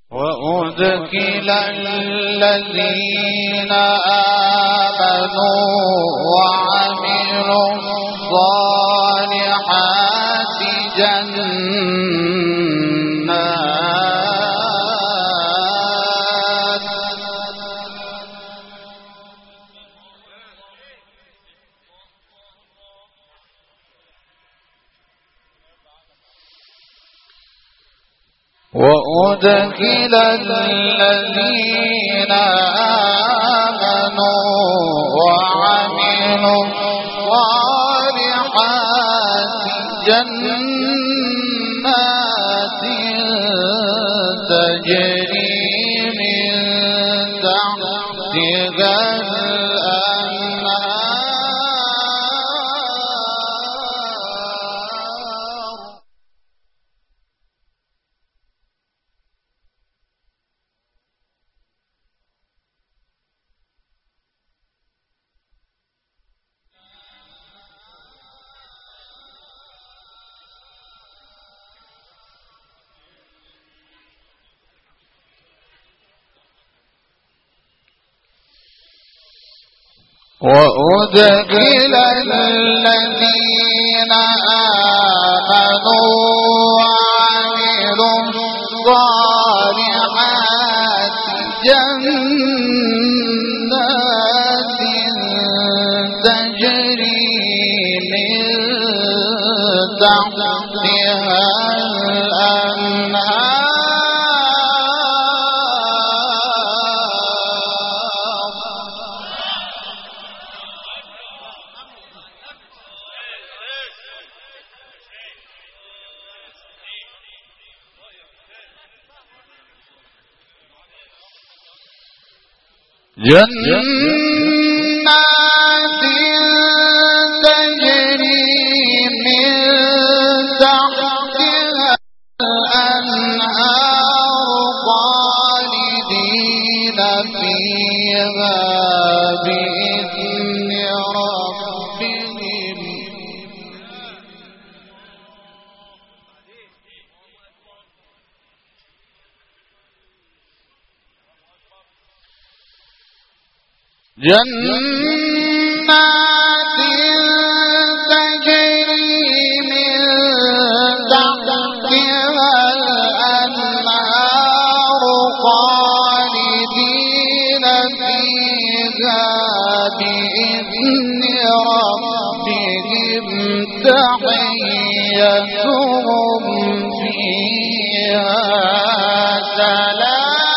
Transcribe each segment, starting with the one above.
وأدخل الذين آمنوا وعملوا الصالحات جنات وأدخل الذين آمنوا وعملوا الصالحات جنات تجري من تحتها وأدخل الذين آمنوا وعملوا الصالحات جنات تجري من تحتها الأنهار جنات تجري من تحتها الأنهار خالدين فيها بإذن ربهم جنات تجري من تحتها الأنهار خالدين فيها بإذن ربهم تحيتهم فيها سلام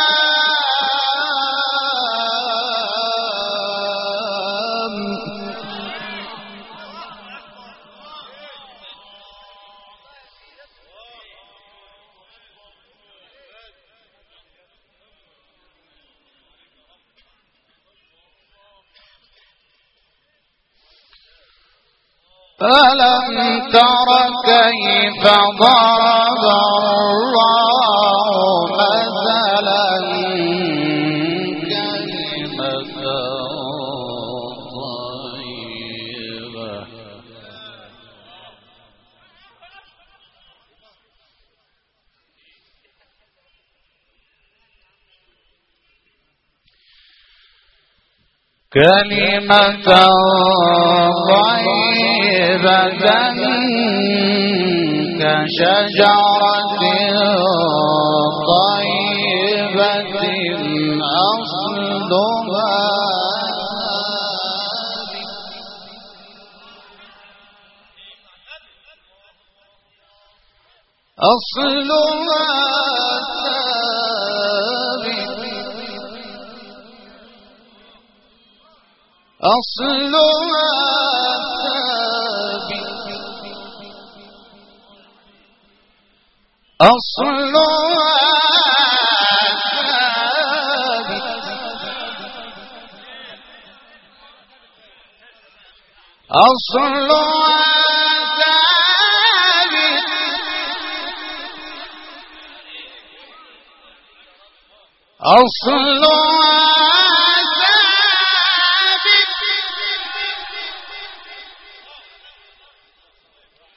ألم تر كيف ضرب الله مثلا كلمة طيبة كلمة طيبة كشجرة طيبة أصلها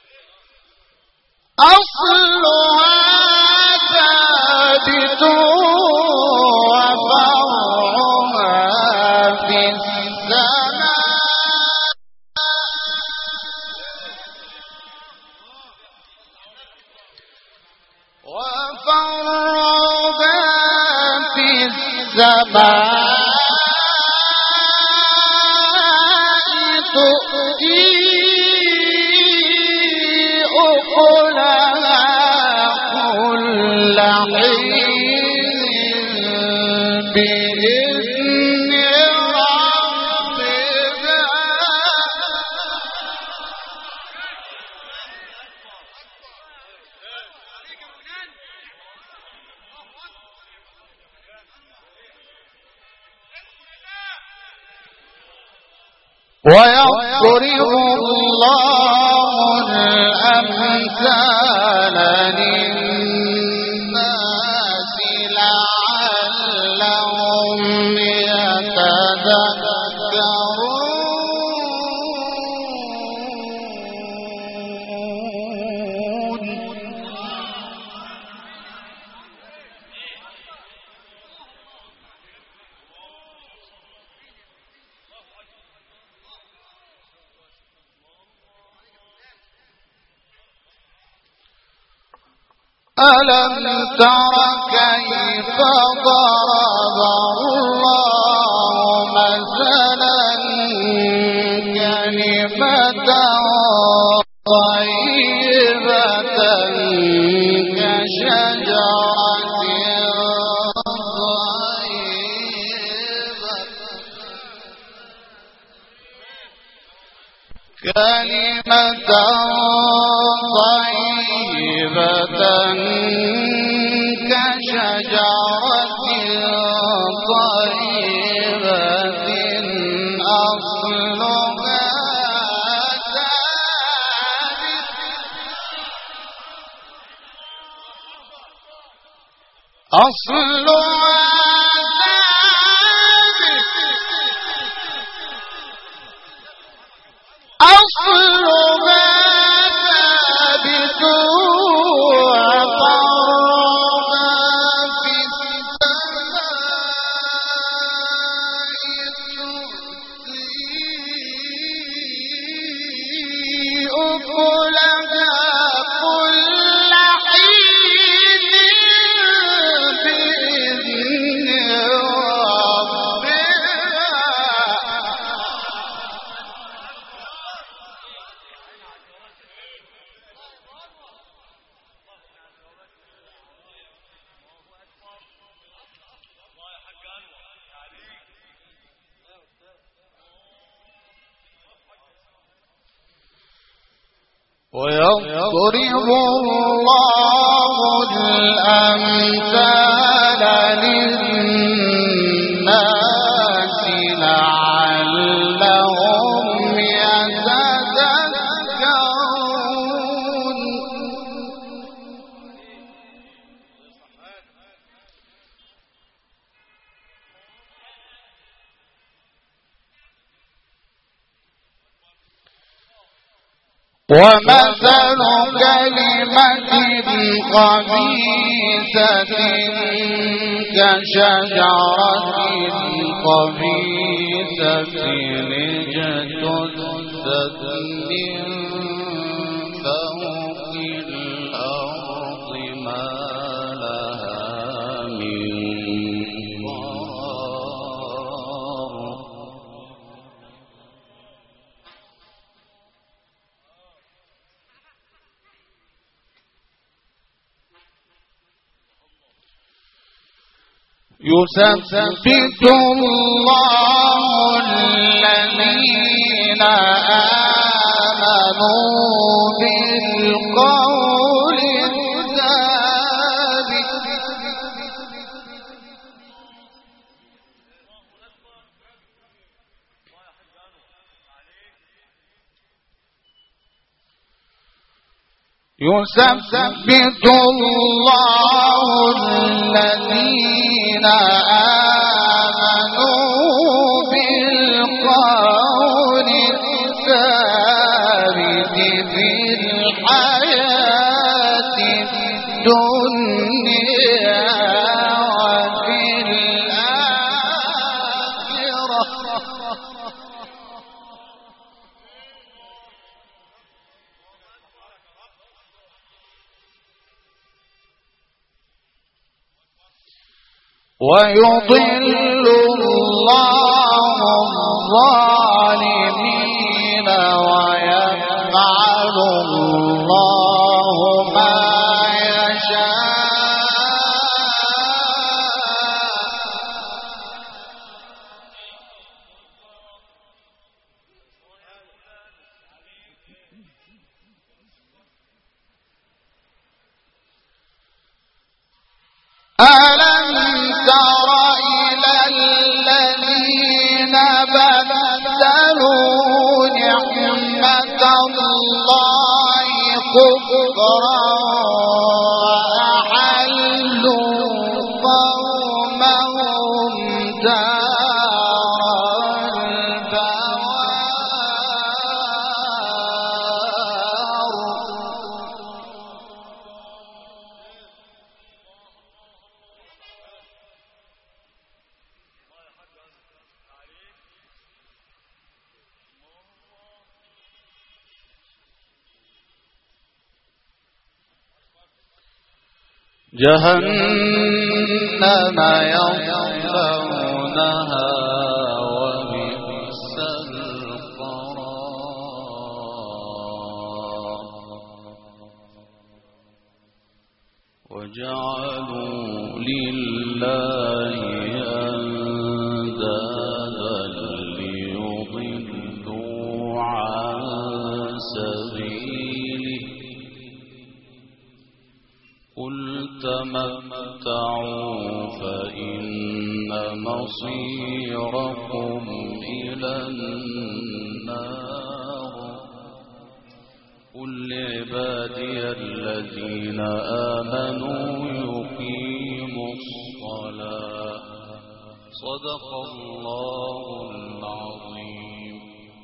ثابت السماء تؤتي أكلها كل حين بإذن ربها ويضرب الله الأمثال للناس لعلهم ألم تر كيف ضرب الله مثلا كلمة طيبة كشجرة كلمة طيبة كشجرة طيبة أصلها ثابت وفرعها في السماء أكلها كل حين بإذن ربها ويضرب الله الأمثال للناس لعلهم يتذكرون ومثل كلمة خبيثة كشجرة خبيثة اجتثت من فوق الأرض ما لها من قرار يثبت الله الذين آمنوا بالقول الثابت يثبت الله الذين آمنوا بالقول الثابت في الحياة الدنيا وفي الآخرة ويضل الله الظالمين ويفعل الله ما يشاء. ألم تر إلى الذين بدلوا نعمة الله كفرا وأحلوا قومهم دار البوار. جهنم يصلونها وبئس القرار. وجعلوا لله أندادا ليضلوا عن سبيله. قل تمتعوا فإن مصيركم إلى النار. قل لعبادي الذين آمنوا يقيموا الصلاة. صدق الله العظيم.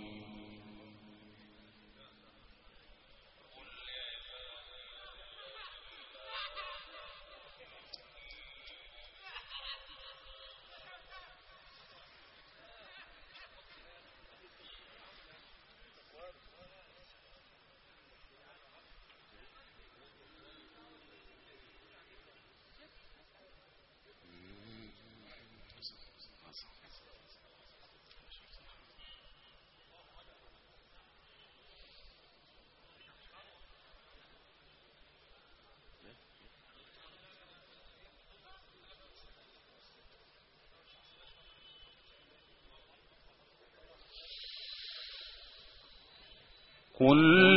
قل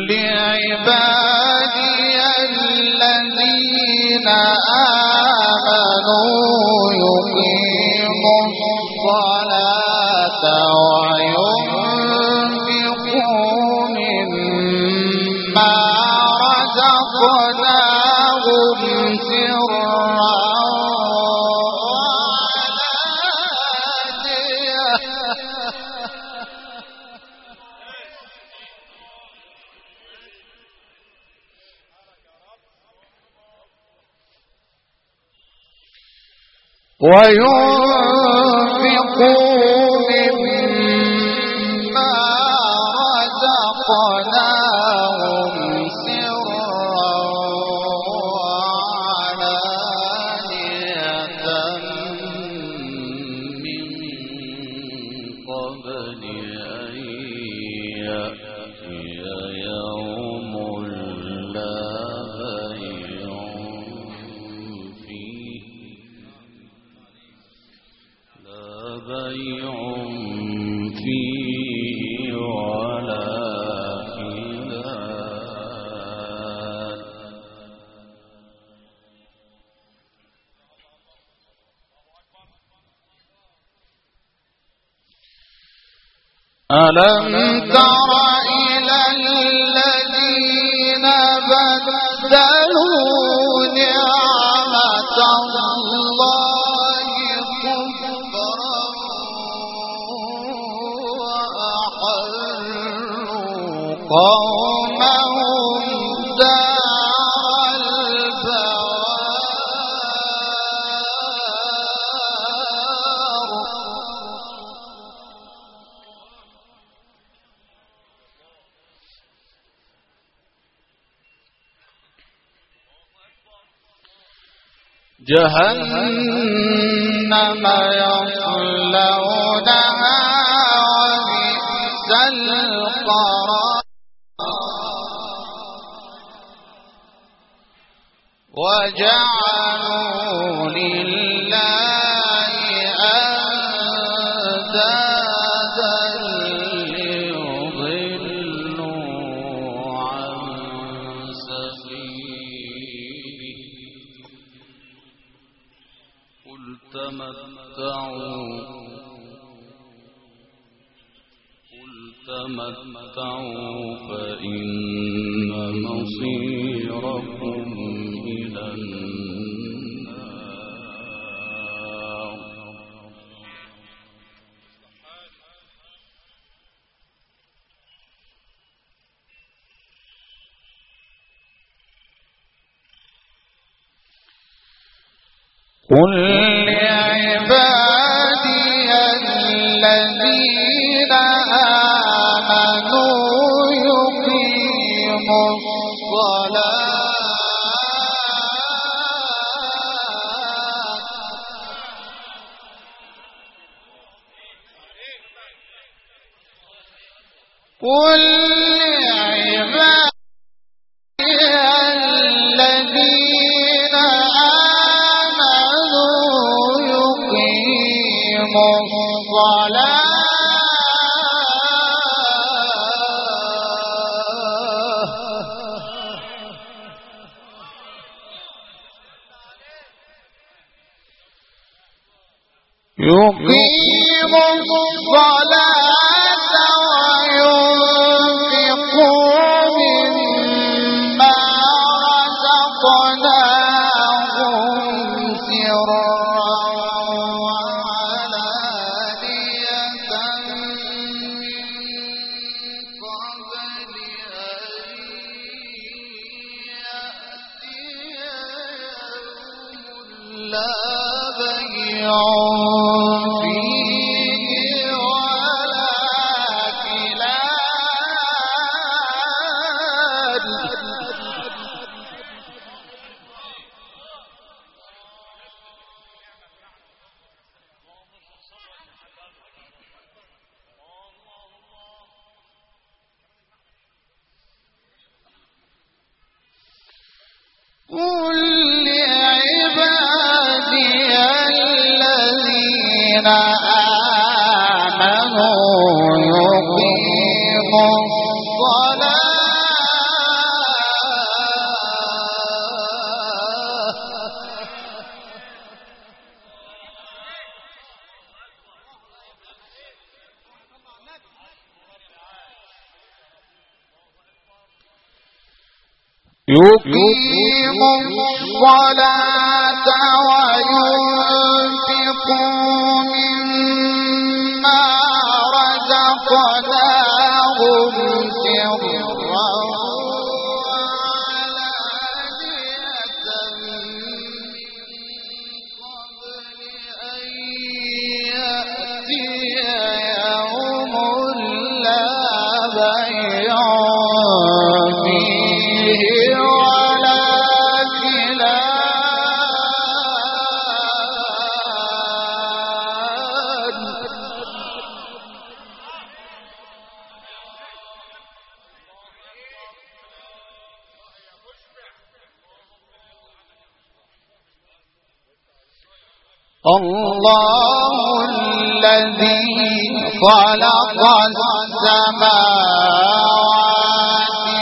لعبادي الذين آمنوا يقيموا الصلاة وينفقوا مما رزقناهم سرا وينفقوا مما رزقناهم سرا وعلانية من قبل أن يأتي يوم لا بيع فيه ولا خلال. ألم تر إلى الذين بدلوا نعمة الله كفرا وأحلوا قومهم دار البوار. جهنم يصلونها وبئس القرار وجعلوا لله أندادا ليضلوا عن سبيله قل تمتعوا فإن مصيركم إلى النار قل لعبادي الذين آمنوا يقيموا الصلاة قل لعبادي الذين آمنوا يقيموا الصلاة وينفقوا مما رزقناهم سرا وعلانية من قبل أن يأتي يوم لا بيع فيه ولا خلال قل لعبادي الذين آمنوا يقيموا الصلاة وينفقوا مما رزقناهم سرا وعلانية من الله الذي خلق السماوات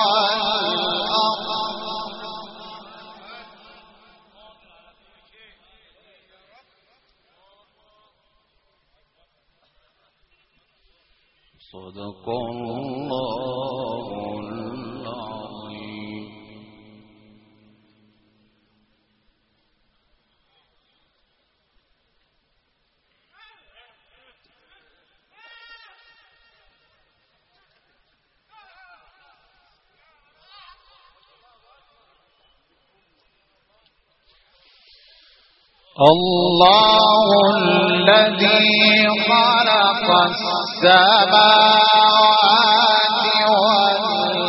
والأرض صدق الله العظيم الله الذي خلق السماوات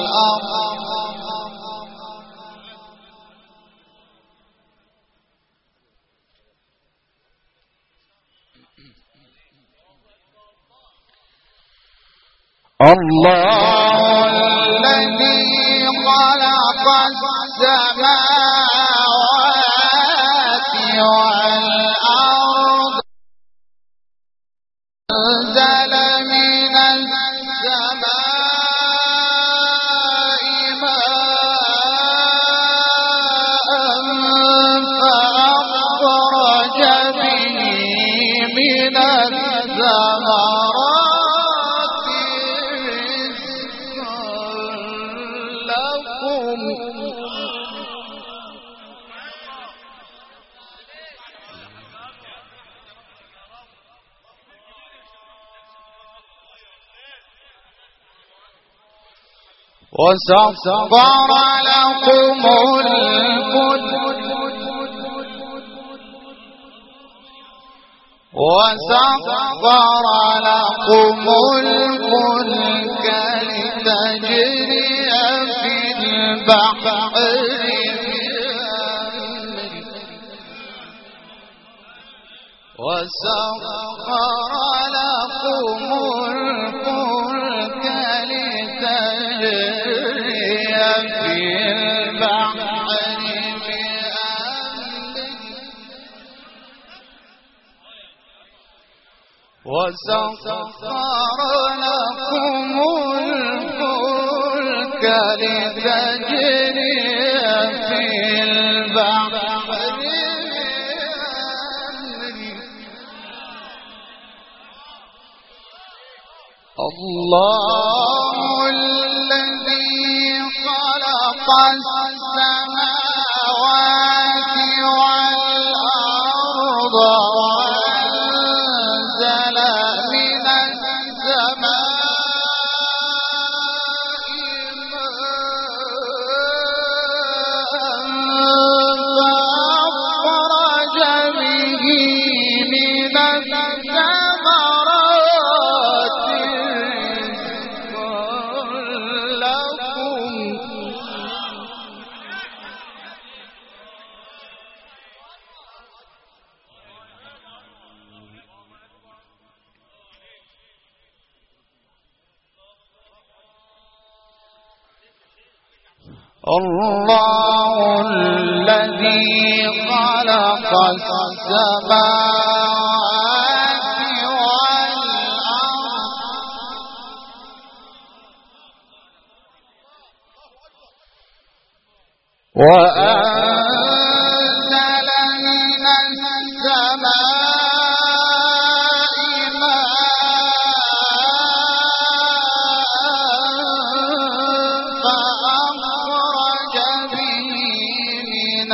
والأرض الله الذي خلق السماوات والأرض أنزل من السماء ماء فأخرج به من الثمرات رزقا لكم وسخر لكم الفلك لتجري في البحر بأمره وسخر لكم الفلك لتجري في البحر بأمره وسخر لكم الفلك لتجري في البحر الله الذي خلق السماوات والأرض وأنزل من الله الذي خلق السماوات والأرض وأنزل من السماء ماء فأخرج به من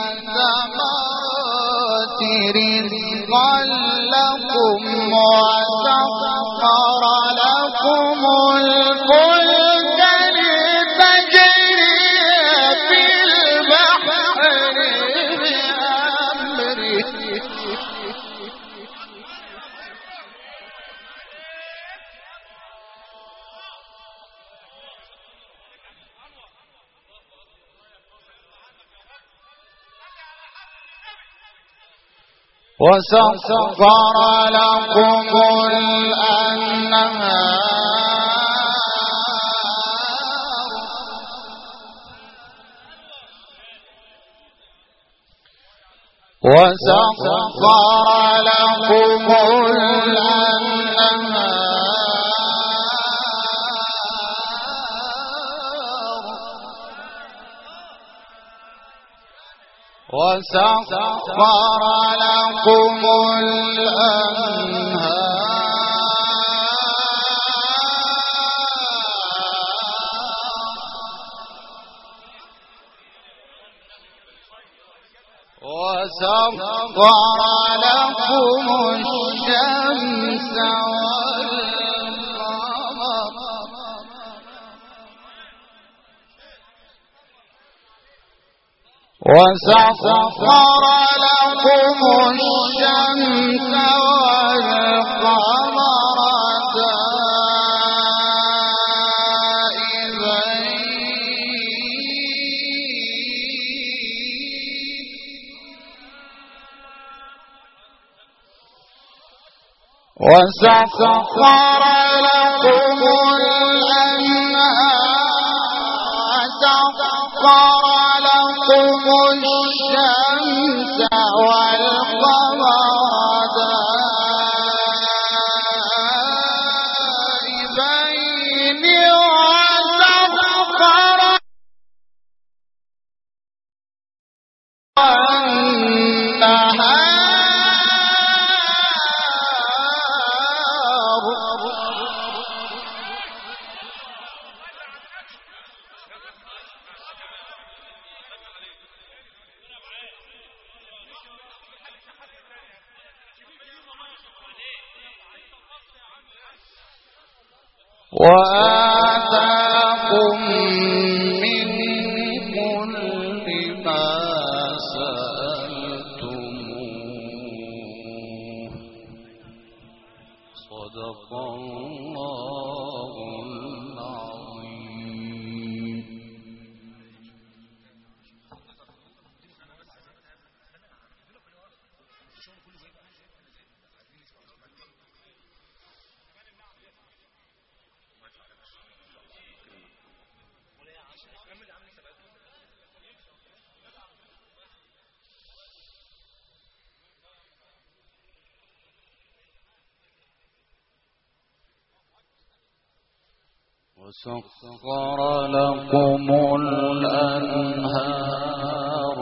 الثمرات رزقا لكم وسخر لكم الفلك لتجري في البحر بأمره وسخر لكم الأنهار وسخر لكم الأنهار وسخر لكم وسخر لكم الشمس والقمر وسخر لكم الشمس والقمر دائبين وسخر لكم الأنهار سخر لكم الشمس والقمر دائبين وسخر النهار وآتاكم من كل ما سألتموه صدق الله العظيم. وسخر لكم الأنهار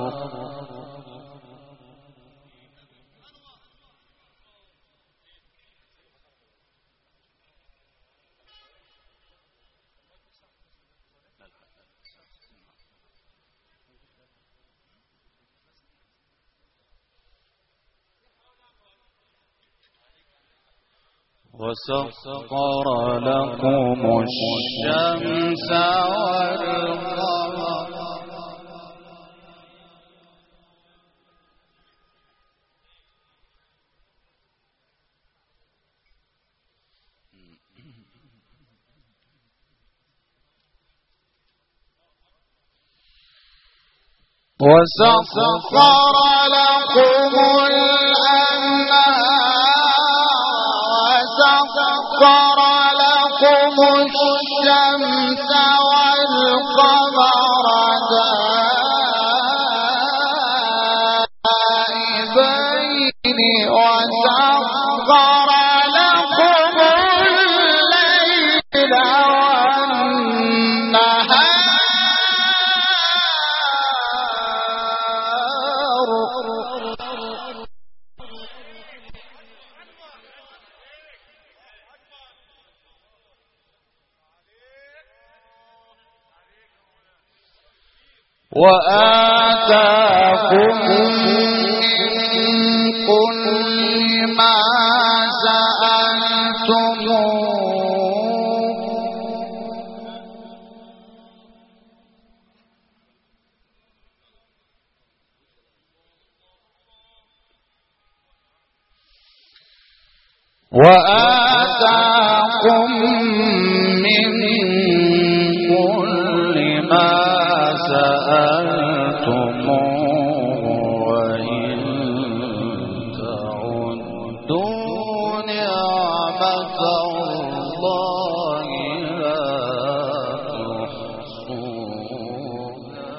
وسخر لكم الشمس والقمر وسخر لكم الأنهار وسخر لكم الشمس والقمر دائبين وسخر لكم الليل والنهار وآتاكم من كل ما سألتموه وآتاكم من كل ما سألتموه وإن تعدوا نعمة الله لا تحصوها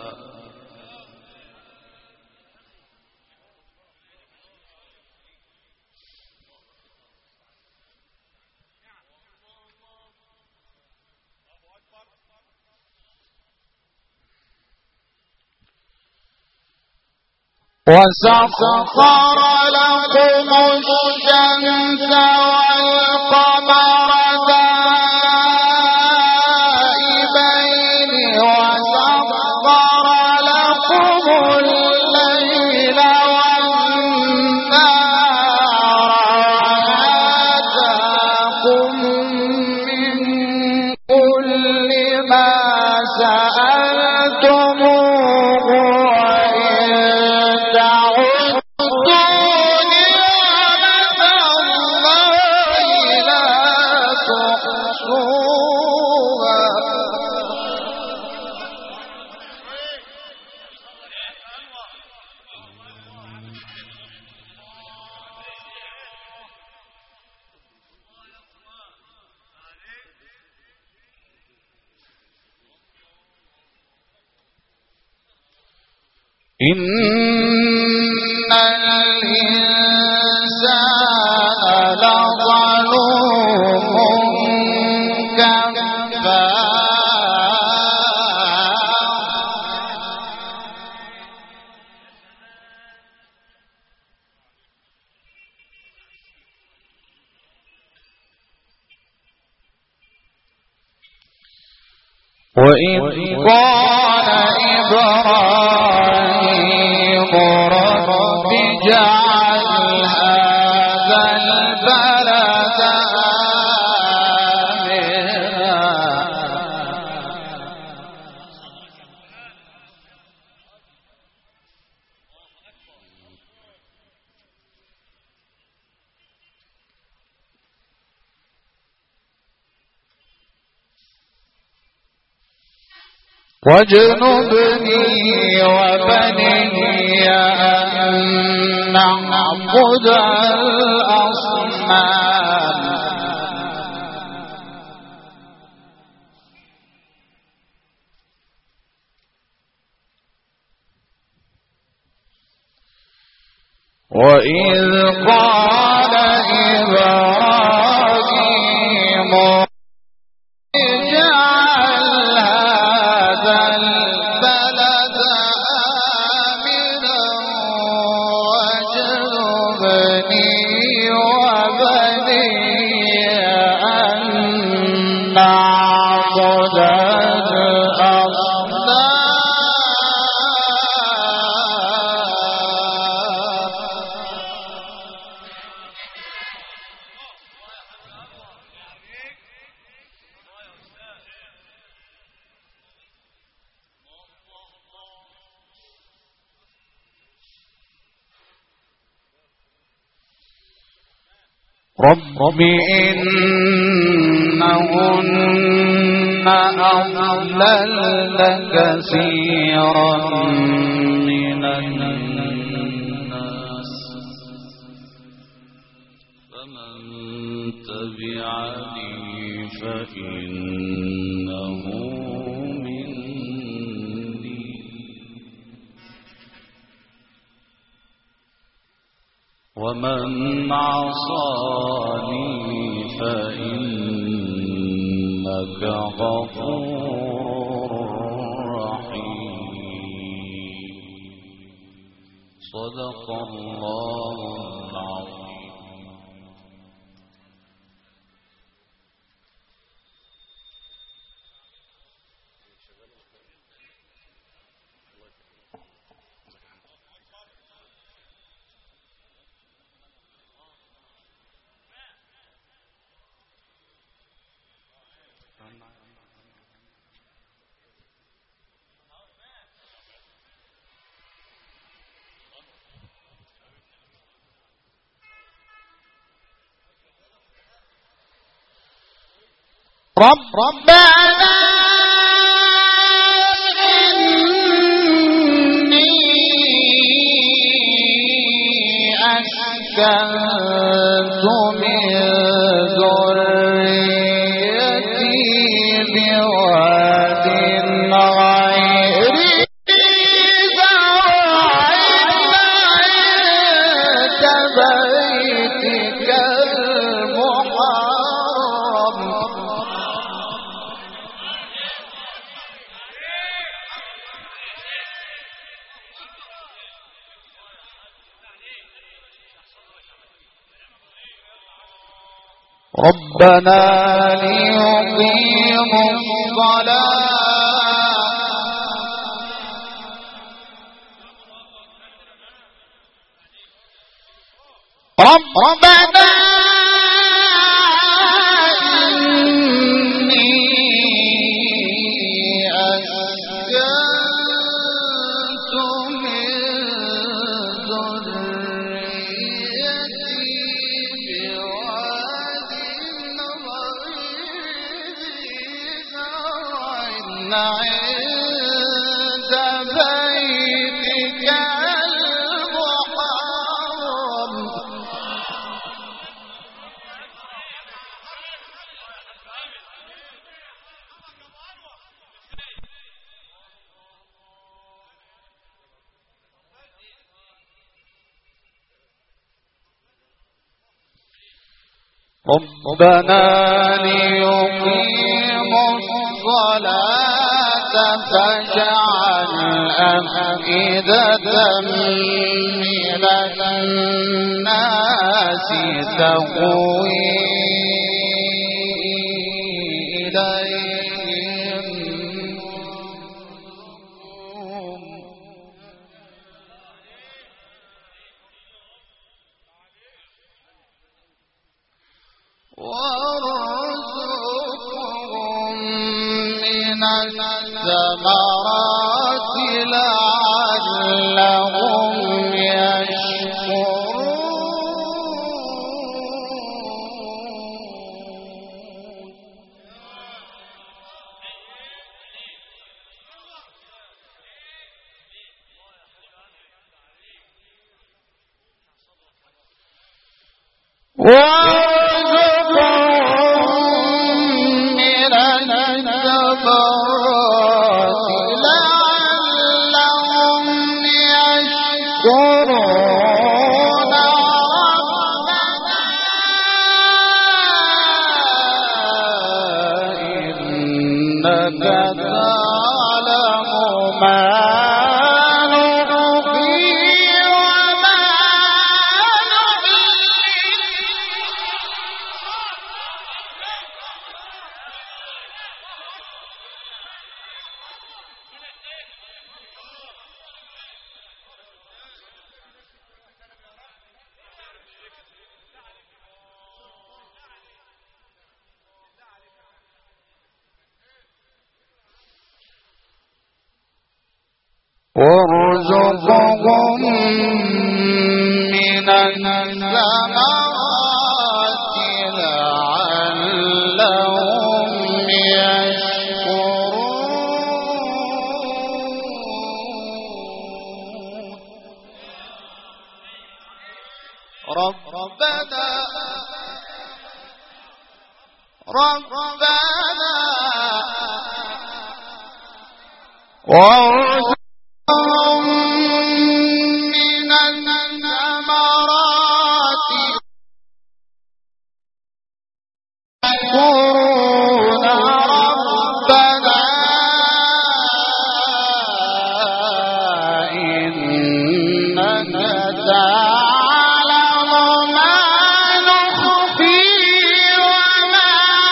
وسخر لكم الشمس والقمر دائبين وسخر لكم الليل والنهار وآتاكم من كل ما سألتموه وإن تعدوا إن الإنسان لظلوم كفار وإذ قال إبراهيم رب اجعل هذا البلد واجنبني وبني أن نعبد الأصنام وإذ قال إبراهيم رب إنهن أضللن كثيرا من الناس فمن تبعني فإنه مني ومن عصاني فإنك غفور رحيم صدق الله العظيم. ربنا إني أسكنت من ذريتي بواد غير ذي زرع عند بيتك ربنا ليقيموا الصلاة ربنا إني أسكنت من ذريتي بواد عند بيتك المحرم ربنا ليقيموا الصلاة فاجعل أفئدة من الناس تهوي إليهم وارزقهم من الثمرات لعلهم يشكرون وارزقهم من الثمرات لعلهم يشكرون ربنا وارزقهم من الثمرات يشكرون ربنا إنك تعلم ما نخفي وما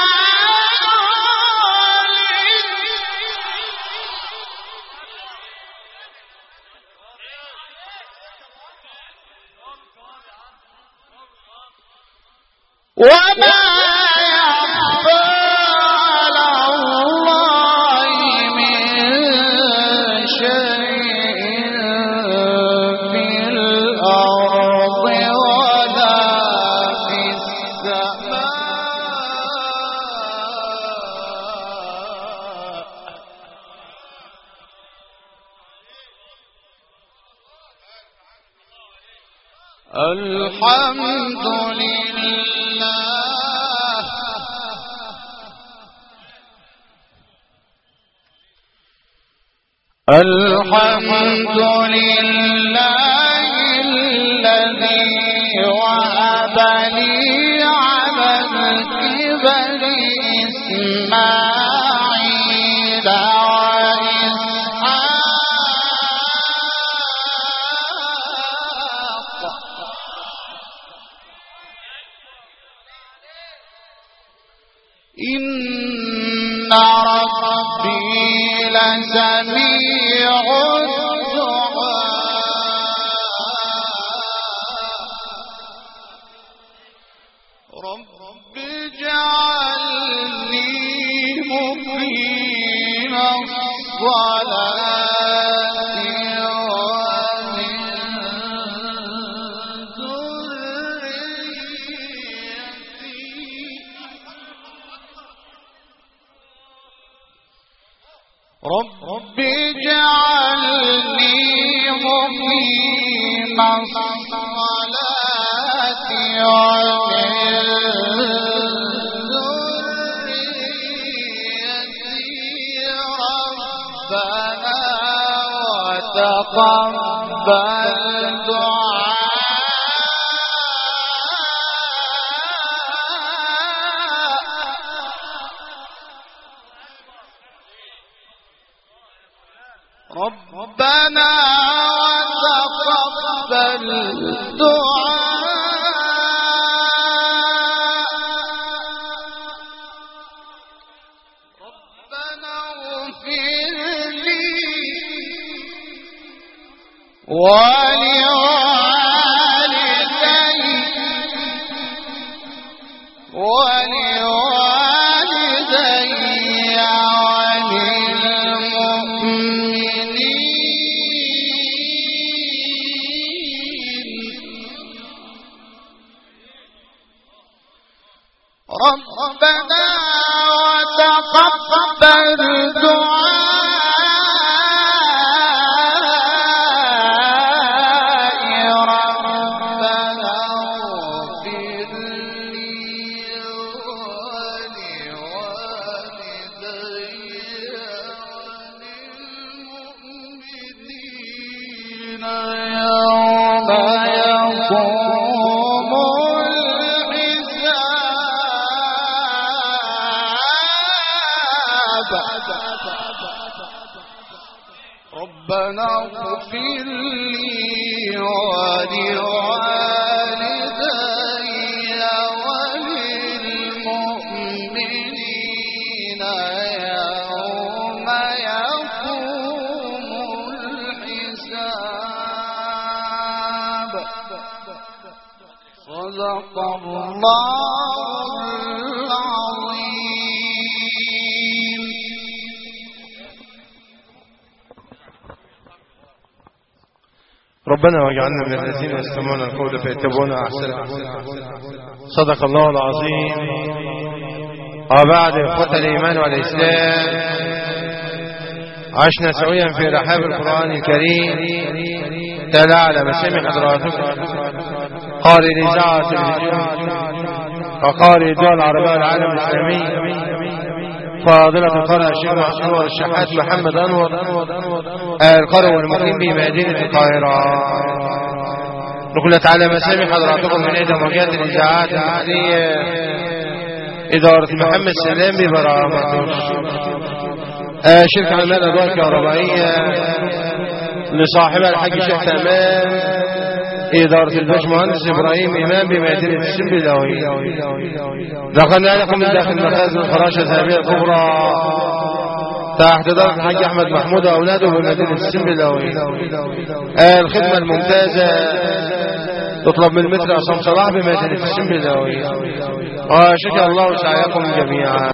وما يخفى على الله من شيء في الأرض ولا في السماء الحمد لله الحمد لله الذي وهب لي على الكبر إسماعيل إن ربي لسميع الدعاء رب اجعلني مقيم الصلاة ومن رب اجعلني مقيم الصلاة ومن ذريتي ربنا وتقبل دعاء ربنا وتقبل دعاء ربنا اغفر لي ولوالدي ربنا وتقبل دعاء ربنا اغفر لي ولوالدي وللمؤمنين يوم يقوم ربنا اغفر لي ولوالدي وللمؤمنين يوم يقوم الحساب صدق الله العظيم. ربنا واجعلنا من الذين يستمعون القول فيتبعون احسنه. صدق الله العظيم. وبعد اخوة الايمان والاسلام، عشنا سويا في رحاب القرآن الكريم تلا على مسامع حضراتكم قارئ الاذاعة التلفزيون وقارئ الدول العربية والعالم الاسلامي فاضلة القارئ الشيخ محمود الشحات محمد أنور القارئ والمقيم بمدينة القاهرة. نقلت على مسامع حضراتكم من إحدى موجات الإذاعات المحلية إدارة محمد سلام ببرامج شركة عمال الأدوار الكهربائية لصاحبها الحاج شيخ تمام إدارة الباشمهندس إبراهيم إمام بمدينة السنبلاوي. نقلنا لكم من داخل مخازن الفراشة الذهبية الكبرى تحت إدارة الحاج أحمد محمود وأولاده بمدينة السنبلاوي. الخدمة الممتازة تطلب من المتر عصام صلاح بمدينة السنبلاوي. وشكر الله سعيكم جميعا.